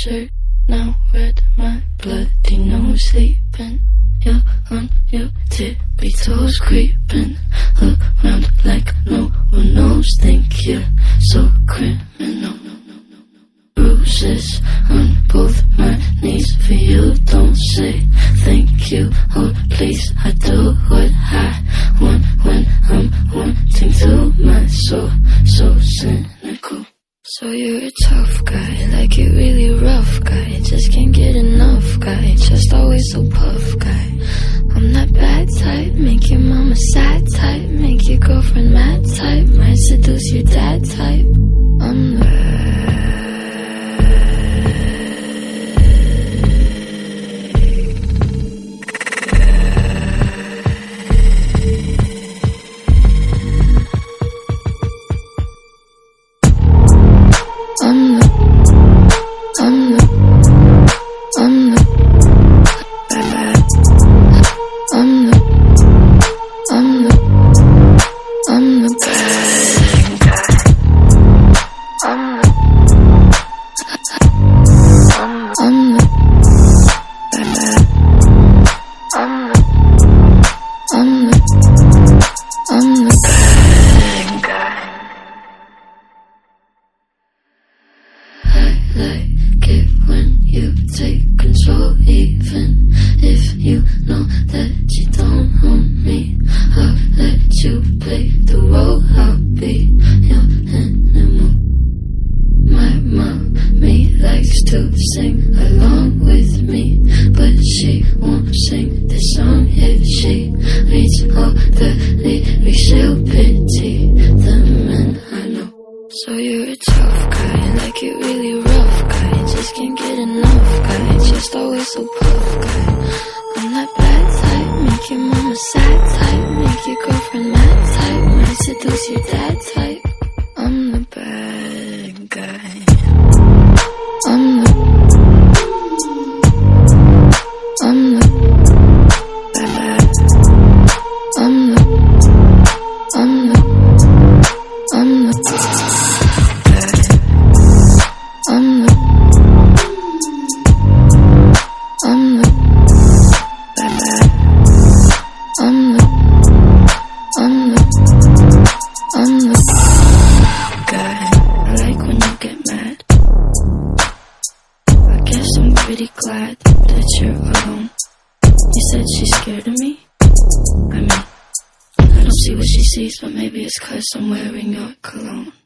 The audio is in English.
shirt now red, my bloody nose sleeping. You're on your tippy toes creeping around like no one knows. Think you're so criminal. Bruises on both my knees for you. Don't say thank you or please. I do what I want when I'm wanting to. My soul so cynical. So you're a tough guy, like it really rough guy. Just can't get enough guy, just always so puff guy. I'm that bad type, make your mama sad type, make your girlfriend mad type, might seduce your dad type. I'm the like it when you take control, even if you know that you don't own me. I'll let you play the role, I'll be your animal. My mommy likes to sing along with me, but she won't sing this song if she reads all the lyrics. She'll pity the men I know. So you're a tough guy, like it really rough guy, just can't get enough guy, just always so puff guy. I'm that bad type, make your mama sad type, make your girlfriend mad type, might seduce your dad type. I'm the bad guy. I'm the bad. I'm the pretty glad that you're alone. You said she's scared of me? I mean, I don't see what she sees, but maybe it's 'cause I'm wearing your cologne.